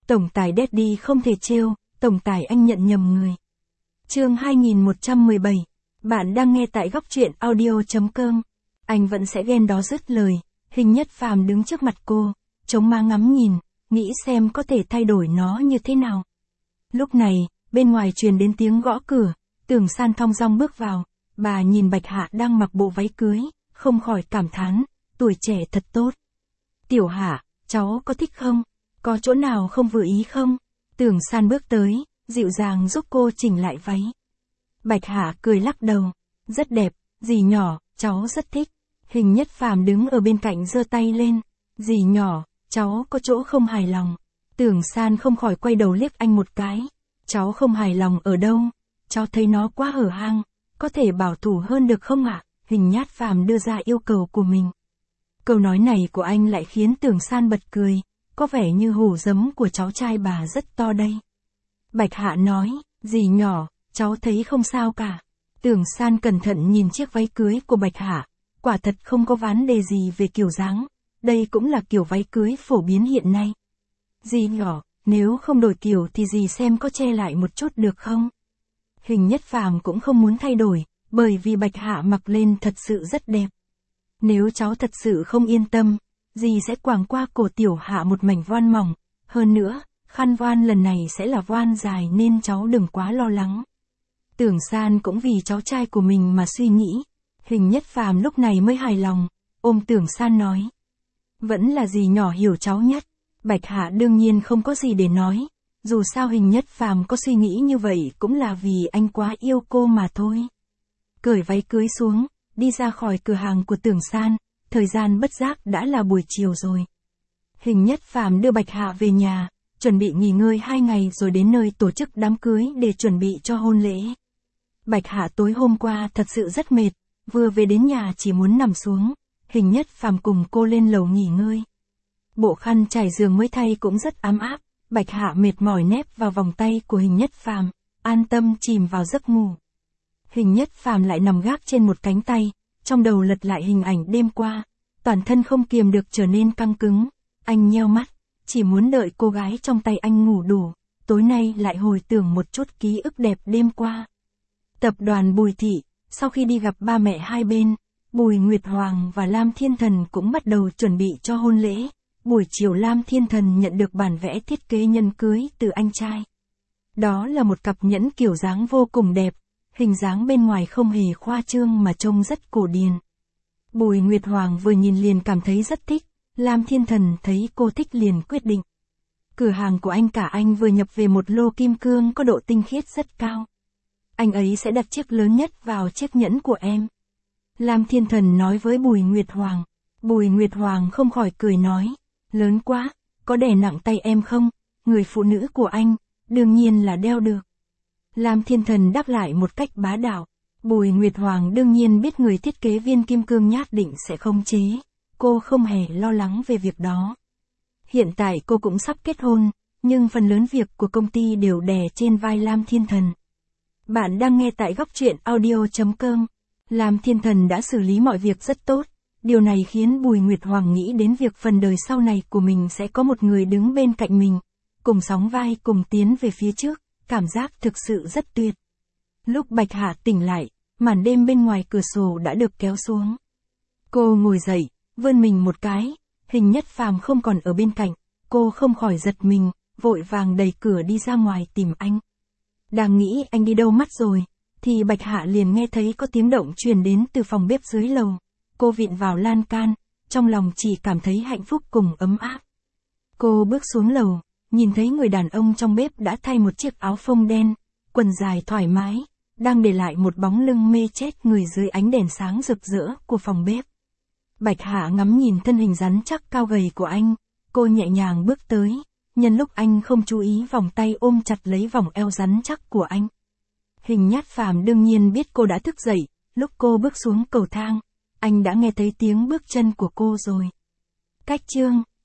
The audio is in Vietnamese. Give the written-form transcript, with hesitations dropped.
Tổng tài Daddy không thể trêu, tổng tài anh nhận nhầm người. Chương 2117. Bạn đang nghe tại góc truyện audio.com. Anh vẫn sẽ ghen đó dứt lời, Hình Nhất Phàm đứng trước mặt cô, chống má ngắm nhìn, nghĩ xem có thể thay đổi nó như thế nào. Lúc này, bên ngoài truyền đến tiếng gõ cửa, Tưởng San thong dong bước vào, bà nhìn Bạch Hạ đang mặc bộ váy cưới, không khỏi cảm thán, tuổi trẻ thật tốt. Tiểu Hạ, cháu có thích không? Có chỗ nào không vừa ý không? Tưởng San bước tới, dịu dàng giúp cô chỉnh lại váy. Bạch Hạ cười lắc đầu, rất đẹp, dì nhỏ, cháu rất thích. Hình Nhất Phàm đứng ở bên cạnh giơ tay lên, dì nhỏ, cháu có chỗ không hài lòng. Tưởng San không khỏi quay đầu liếc anh một cái, cháu không hài lòng ở đâu? Cháu thấy nó quá hở hang, có thể bảo thủ hơn được không ạ? Hình Nhất Phàm đưa ra yêu cầu của mình. Câu nói này của anh lại khiến Tưởng San bật cười, có vẻ như hổ giấm của cháu trai bà rất to đây. Bạch Hạ nói, dì nhỏ, cháu thấy không sao cả. Tưởng San cẩn thận nhìn chiếc váy cưới của Bạch Hạ, quả thật không có vấn đề gì về kiểu dáng, đây cũng là kiểu váy cưới phổ biến hiện nay. Dì nhỏ, nếu không đổi kiểu thì dì xem có che lại một chút được không? Hình Nhất Phàm cũng không muốn thay đổi, bởi vì Bạch Hạ mặc lên thật sự rất đẹp. Nếu cháu thật sự không yên tâm, dì sẽ quàng qua cổ Tiểu Hạ một mảnh voan mỏng, hơn nữa, khăn voan lần này sẽ là voan dài nên cháu đừng quá lo lắng. Tưởng San cũng vì cháu trai của mình mà suy nghĩ. Hình Nhất Phàm lúc này mới hài lòng, ôm Tưởng San nói. Vẫn là dì nhỏ hiểu cháu nhất. Bạch Hạ đương nhiên không có gì để nói, dù sao Hình Nhất Phàm có suy nghĩ như vậy cũng là vì anh quá yêu cô mà thôi. Cởi váy cưới xuống, đi ra khỏi cửa hàng của Tưởng San, thời gian bất giác đã là buổi chiều rồi. Hình Nhất Phàm đưa Bạch Hạ về nhà, chuẩn bị nghỉ ngơi 2 ngày rồi đến nơi tổ chức đám cưới để chuẩn bị cho hôn lễ. Bạch Hạ tối hôm qua thật sự rất mệt, vừa về đến nhà chỉ muốn nằm xuống, Hình Nhất Phàm cùng cô lên lầu nghỉ ngơi. Bộ khăn trải giường mới thay cũng rất ấm áp, Bạch Hạ mệt mỏi nép vào vòng tay của Hình Nhất Phàm, an tâm chìm vào giấc ngủ. Hình Nhất Phàm lại nằm gác trên một cánh tay, trong đầu lật lại hình ảnh đêm qua, toàn thân không kiềm được trở nên căng cứng, anh nheo mắt, chỉ muốn đợi cô gái trong tay anh ngủ đủ, tối nay lại hồi tưởng một chút ký ức đẹp đêm qua. Tập đoàn Bùi Thị, sau khi đi gặp ba mẹ hai bên, Bùi Nguyệt Hoàng và Lam Thiên Thần cũng bắt đầu chuẩn bị cho hôn lễ. Buổi chiều Lam Thiên Thần nhận được bản vẽ thiết kế nhẫn cưới từ anh trai. Đó là một cặp nhẫn kiểu dáng vô cùng đẹp, hình dáng bên ngoài không hề khoa trương mà trông rất cổ điển. Bùi Nguyệt Hoàng vừa nhìn liền cảm thấy rất thích, Lam Thiên Thần thấy cô thích liền quyết định. Cửa hàng của anh cả anh vừa nhập về một lô kim cương có độ tinh khiết rất cao. Anh ấy sẽ đặt chiếc lớn nhất vào chiếc nhẫn của em. Lam Thiên Thần nói với Bùi Nguyệt Hoàng. Bùi Nguyệt Hoàng không khỏi cười nói, lớn quá, có đè nặng tay em không? Người phụ nữ của anh, đương nhiên là đeo được. Lam Thiên Thần đáp lại một cách bá đạo. Bùi Nguyệt Hoàng đương nhiên biết người thiết kế viên kim cương nhất định sẽ không chế. Cô không hề lo lắng về việc đó. Hiện tại cô cũng sắp kết hôn, nhưng phần lớn việc của công ty đều đè trên vai Lam Thiên Thần. Bạn đang nghe tại góc truyện audio.com. Lam Thiên Thần đã xử lý mọi việc rất tốt. Điều này khiến Bùi Nguyệt Hoàng nghĩ đến việc phần đời sau này của mình sẽ có một người đứng bên cạnh mình, cùng sóng vai cùng tiến về phía trước, cảm giác thực sự rất tuyệt. Lúc Bạch Hạ tỉnh lại, màn đêm bên ngoài cửa sổ đã được kéo xuống. Cô ngồi dậy, vươn mình một cái, Hình Nhất Phàm không còn ở bên cạnh, cô không khỏi giật mình, vội vàng đẩy cửa đi ra ngoài tìm anh. Đang nghĩ anh đi đâu mất rồi, thì Bạch Hạ liền nghe thấy có tiếng động truyền đến từ phòng bếp dưới lầu. Cô vịn vào lan can, trong lòng chỉ cảm thấy hạnh phúc cùng ấm áp. Cô bước xuống lầu, nhìn thấy người đàn ông trong bếp đã thay một chiếc áo phông đen, quần dài thoải mái, đang để lại một bóng lưng mê chết người dưới ánh đèn sáng rực rỡ của phòng bếp. Bạch Hạ ngắm nhìn thân hình rắn chắc cao gầy của anh, cô nhẹ nhàng bước tới, nhân lúc anh không chú ý vòng tay ôm chặt lấy vòng eo rắn chắc của anh. Hình Nhất Phàm đương nhiên biết cô đã thức dậy, lúc cô bước xuống cầu thang, anh đã nghe thấy tiếng bước chân của cô rồi. Cách chương